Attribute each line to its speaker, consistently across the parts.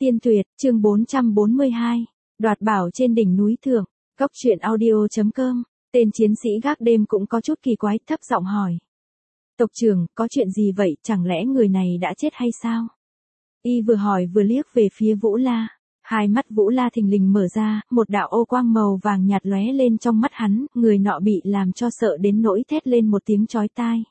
Speaker 1: Tiên Tuyệt, chương 442, đoạt bảo trên đỉnh núi thượng, Cốc truyện audio.com, tên chiến sĩ gác đêm cũng có chút kỳ quái, thấp giọng hỏi. Tộc trưởng, có chuyện gì vậy, chẳng lẽ người này đã chết hay sao? Y vừa hỏi vừa liếc về phía Vũ La, hai mắt Vũ La thình lình mở ra, một đạo ô quang màu vàng nhạt lóe lên trong mắt hắn, người nọ bị làm cho sợ đến nỗi thét lên một tiếng chói tai.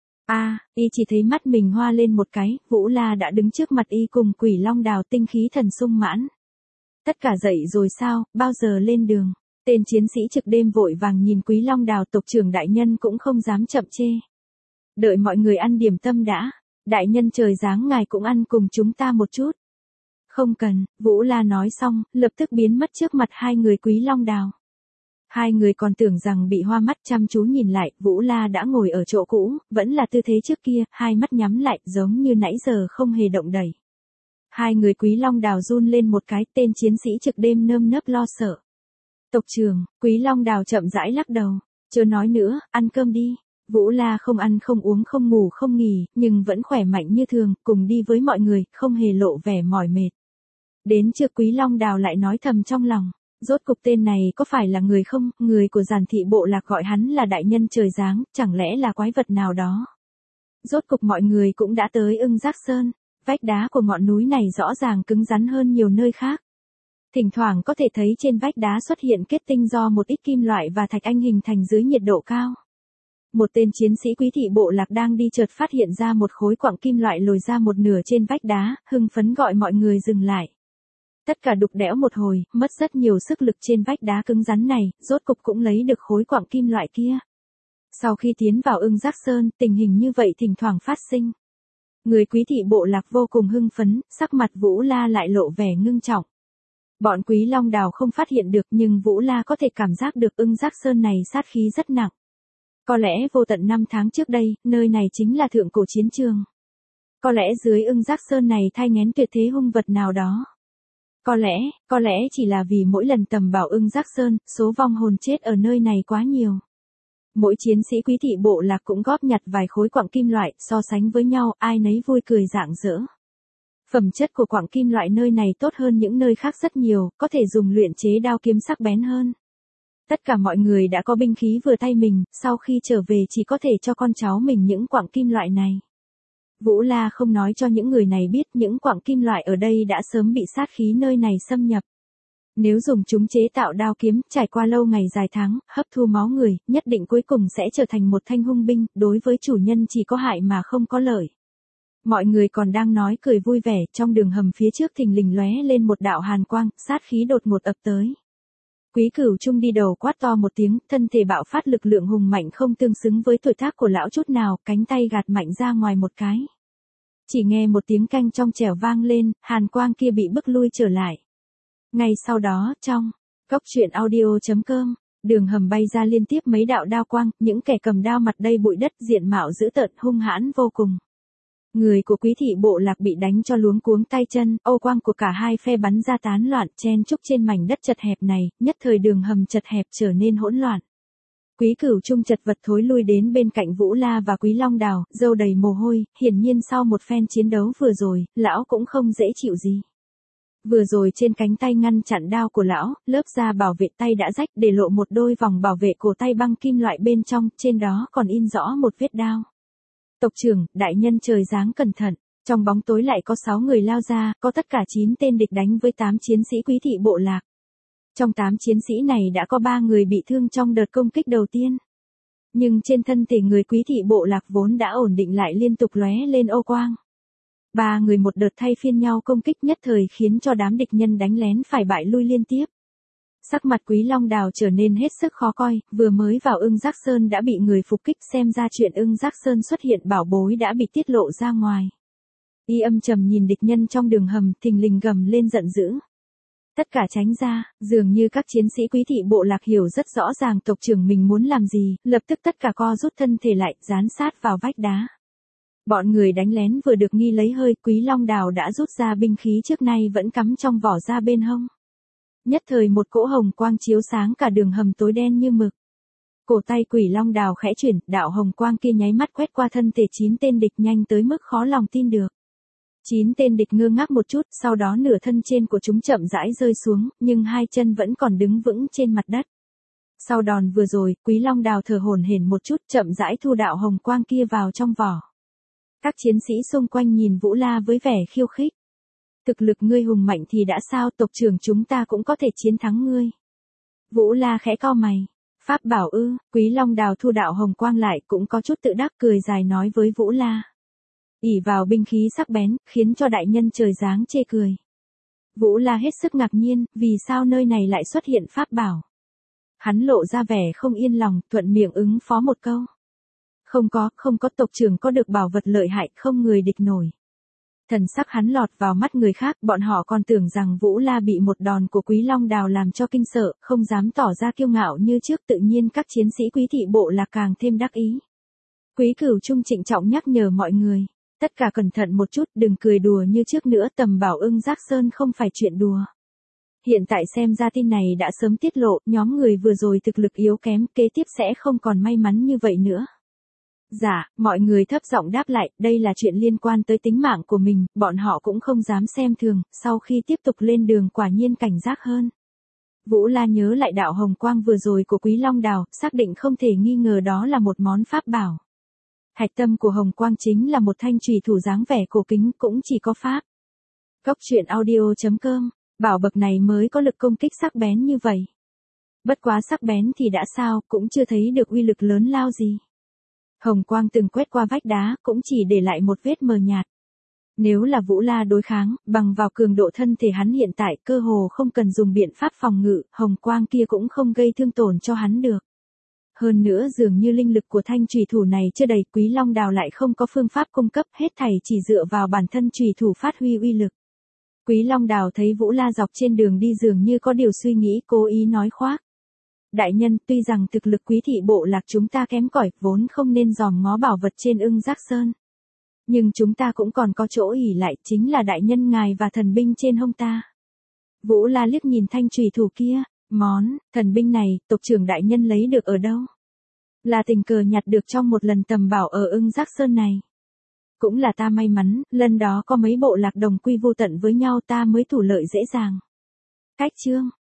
Speaker 1: Y chỉ thấy mắt mình hoa lên một cái, Vũ La đã đứng trước mặt y cùng Quỷ Long Đào tinh khí thần sung mãn. Tất cả dậy rồi sao, bao giờ lên đường? Tên chiến sĩ trực đêm vội vàng nhìn Quý Long Đào, tộc trưởng đại nhân cũng không dám chậm chê. Đợi mọi người ăn điểm tâm đã, đại nhân trời giáng ngài cũng ăn cùng chúng ta một chút. Không cần, Vũ La nói xong, lập tức biến mất trước mặt hai người Quý Long Đào. Hai người còn tưởng rằng bị hoa mắt, chăm chú nhìn lại, Vũ La đã ngồi ở chỗ cũ, vẫn là tư thế trước kia, hai mắt nhắm lại, giống như nãy giờ không hề động đẩy. Hai người Quý Long Đào run lên một cái, tên chiến sĩ trực đêm nơm nớp lo sợ. Tộc trưởng, Quý Long Đào chậm rãi lắc đầu, chớ nói nữa, ăn cơm đi. Vũ La không ăn không uống không ngủ không nghỉ, nhưng vẫn khỏe mạnh như thường, cùng đi với mọi người, không hề lộ vẻ mỏi mệt. Đến trưa Quý Long Đào lại nói thầm trong lòng. Rốt cục tên này có phải là người không, người của Giản Thị Bộ Lạc gọi hắn là đại nhân trời giáng, chẳng lẽ là quái vật nào đó. Rốt cục mọi người cũng đã tới Ưng Giác Sơn, vách đá của ngọn núi này rõ ràng cứng rắn hơn nhiều nơi khác. Thỉnh thoảng có thể thấy trên vách đá xuất hiện kết tinh do một ít kim loại và thạch anh hình thành dưới nhiệt độ cao. Một tên chiến sĩ Quý Thị Bộ Lạc đang đi chợt phát hiện ra một khối quặng kim loại lồi ra một nửa trên vách đá, hưng phấn gọi mọi người dừng lại. Tất cả đục đẽo một hồi, mất rất nhiều sức lực trên vách đá cứng rắn này, rốt cục cũng lấy được khối quặng kim loại kia. Sau khi tiến vào Ưng Giác Sơn, tình hình như vậy thỉnh thoảng phát sinh. Người Quý Thị Bộ Lạc vô cùng hưng phấn, sắc mặt Vũ La lại lộ vẻ ngưng trọng. Bọn Quý Long Đào không phát hiện được, nhưng Vũ La có thể cảm giác được Ưng Giác Sơn này sát khí rất nặng. Có lẽ vô tận 5 tháng trước đây, nơi này chính là thượng cổ chiến trường. Có lẽ dưới Ưng Giác Sơn này thai nghén tuyệt thế hung vật nào đó. Có lẽ chỉ là vì mỗi lần tầm bảo Ưng Giác Sơn, số vong hồn chết ở nơi này quá nhiều. Mỗi chiến sĩ Quý Thị Bộ Lạc cũng góp nhặt vài khối quặng kim loại, so sánh với nhau, ai nấy vui cười rạng rỡ. Phẩm chất của quặng kim loại nơi này tốt hơn những nơi khác rất nhiều, có thể dùng luyện chế đao kiếm sắc bén hơn. Tất cả mọi người đã có binh khí vừa tay mình, sau khi trở về chỉ có thể cho con cháu mình những quặng kim loại này. Vũ La không nói cho những người này biết những quặng kim loại ở đây đã sớm bị sát khí nơi này xâm nhập. Nếu dùng chúng chế tạo đao kiếm, trải qua lâu ngày dài tháng, hấp thu máu người, nhất định cuối cùng sẽ trở thành một thanh hung binh, đối với chủ nhân chỉ có hại mà không có lợi. Mọi người còn đang nói cười vui vẻ, trong đường hầm phía trước thình lình lóe lên một đạo hàn quang, sát khí đột ngột ập tới. Quý Cửu Trung đi đầu quát to một tiếng, thân thể bạo phát lực lượng hùng mạnh không tương xứng với tuổi tác của lão chút nào, cánh tay gạt mạnh ra ngoài một cái. Chỉ nghe một tiếng canh trong trẻo vang lên, hàn quang kia bị bức lui trở lại. Ngay sau đó, trong Cốc truyện audio.com, đường hầm bay ra liên tiếp mấy đạo đao quang, những kẻ cầm đao mặt đầy bụi đất, diện mạo dữ tợn hung hãn vô cùng. Người của Quý Thị Bộ Lạc bị đánh cho luống cuống tay chân, ô quang của cả hai phe bắn ra tán loạn, chen chúc trên mảnh đất chật hẹp này, nhất thời đường hầm chật hẹp trở nên hỗn loạn. Quý Cửu Trung chật vật thối lui đến bên cạnh Vũ La và Quý Long Đào, râu đầy mồ hôi, hiển nhiên sau một phen chiến đấu vừa rồi, lão cũng không dễ chịu gì. Vừa rồi trên cánh tay ngăn chặn đao của lão, lớp da bảo vệ tay đã rách, để lộ một đôi vòng bảo vệ cổ tay băng kim loại bên trong, trên đó còn in rõ một vết đao. Tộc trưởng, đại nhân trời giáng cẩn thận. Trong bóng tối lại có 6 người lao ra, có tất cả 9 tên địch đánh với 8 chiến sĩ Quý Thị Bộ Lạc. Trong 8 chiến sĩ này đã có 3 người bị thương trong đợt công kích đầu tiên. Nhưng trên thân thể người Quý Thị Bộ Lạc vốn đã ổn định lại liên tục lóe lên ô quang. 3 người một đợt thay phiên nhau công kích, nhất thời khiến cho đám địch nhân đánh lén phải bại lui liên tiếp. Sắc mặt Quý Long Đào trở nên hết sức khó coi, vừa mới vào Ưng Giác Sơn đã bị người phục kích, xem ra chuyện Ưng Giác Sơn xuất hiện bảo bối đã bị tiết lộ ra ngoài. Y âm trầm nhìn địch nhân trong đường hầm, thình lình gầm lên giận dữ. Tất cả tránh ra, dường như các chiến sĩ Quý Thị Bộ Lạc hiểu rất rõ ràng tộc trưởng mình muốn làm gì, lập tức tất cả co rút thân thể lại, dán sát vào vách đá. Bọn người đánh lén vừa được nghi lấy hơi, Quý Long Đào đã rút ra binh khí trước nay vẫn cắm trong vỏ ra bên hông. Nhất thời một cỗ hồng quang chiếu sáng cả đường hầm tối đen như mực. Cổ tay Quỷ Long Đào khẽ chuyển, đạo hồng quang kia nháy mắt quét qua thân thể 9 tên địch nhanh tới mức khó lòng tin được. 9 tên địch ngơ ngác một chút, sau đó nửa thân trên của chúng chậm rãi rơi xuống, nhưng hai chân vẫn còn đứng vững trên mặt đất. Sau đòn vừa rồi, Quý Long Đào thở hổn hển một chút, chậm rãi thu đạo hồng quang kia vào trong vỏ. Các chiến sĩ xung quanh nhìn Vũ La với vẻ khiêu khích. Thực lực ngươi hùng mạnh thì đã sao, tộc trưởng chúng ta cũng có thể chiến thắng ngươi. Vũ La khẽ cau mày. Pháp bảo ư? Quý Long Đào thu đạo hồng quang lại, cũng có chút tự đắc, cười dài nói với Vũ La. Ỷ vào binh khí sắc bén, khiến cho đại nhân trời giáng chê cười. Vũ La hết sức ngạc nhiên, vì sao nơi này lại xuất hiện pháp bảo? Hắn lộ ra vẻ không yên lòng, thuận miệng ứng phó một câu. Không có, tộc trưởng có được bảo vật lợi hại, không người địch nổi. Thần sắc hắn lọt vào mắt người khác, bọn họ còn tưởng rằng Vũ La bị một đòn của Quý Long Đào làm cho kinh sợ, không dám tỏ ra kiêu ngạo như trước, tự nhiên các chiến sĩ Quý thị bộ là càng thêm đắc ý. Quý Cửu Trung trịnh trọng nhắc nhở mọi người, tất cả cẩn thận một chút, đừng cười đùa như trước nữa, tầm bảo ưng Giác Sơn không phải chuyện đùa. Hiện tại xem ra tin này đã sớm tiết lộ, nhóm người vừa rồi thực lực yếu kém, kế tiếp sẽ không còn may mắn như vậy nữa. Dạ, mọi người thấp giọng đáp lại, đây là chuyện liên quan tới tính mạng của mình, bọn họ cũng không dám xem thường, sau khi tiếp tục lên đường quả nhiên cảnh giác hơn. Vũ La nhớ lại đạo hồng quang vừa rồi của Quý Long Đào, xác định không thể nghi ngờ đó là một món pháp bảo. Hạch tâm của hồng quang chính là một thanh chùy thủ dáng vẻ cổ kính, cũng chỉ có pháp. Cốc truyện audio.com, bảo bậc này mới có lực công kích sắc bén như vậy. Bất quá sắc bén thì đã sao, cũng chưa thấy được uy lực lớn lao gì. Hồng quang từng quét qua vách đá, cũng chỉ để lại một vết mờ nhạt. Nếu là Vũ La đối kháng, bằng vào cường độ thân thể hắn hiện tại, cơ hồ không cần dùng biện pháp phòng ngự, hồng quang kia cũng không gây thương tổn cho hắn được. Hơn nữa dường như linh lực của thanh chùy thủ này chưa đầy, Quý Long Đào lại không có phương pháp cung cấp, hết thảy chỉ dựa vào bản thân chùy thủ phát huy uy lực. Quý Long Đào thấy Vũ La dọc trên đường đi dường như có điều suy nghĩ, cố ý nói khoác. Đại nhân, tuy rằng thực lực Quý thị bộ lạc chúng ta kém cỏi, vốn không nên dòm ngó bảo vật trên ưng Giác Sơn. Nhưng chúng ta cũng còn có chỗ ỷ lại, chính là đại nhân ngài và thần binh trên hông ta. Vũ La liếc nhìn thanh chùy thủ kia, thần binh này, tộc trưởng đại nhân lấy được ở đâu? Là tình cờ nhặt được trong một lần tầm bảo ở ưng Giác Sơn này. Cũng là ta may mắn, lần đó có mấy bộ lạc đồng quy vô tận với nhau ta mới thủ lợi dễ dàng. Cách chương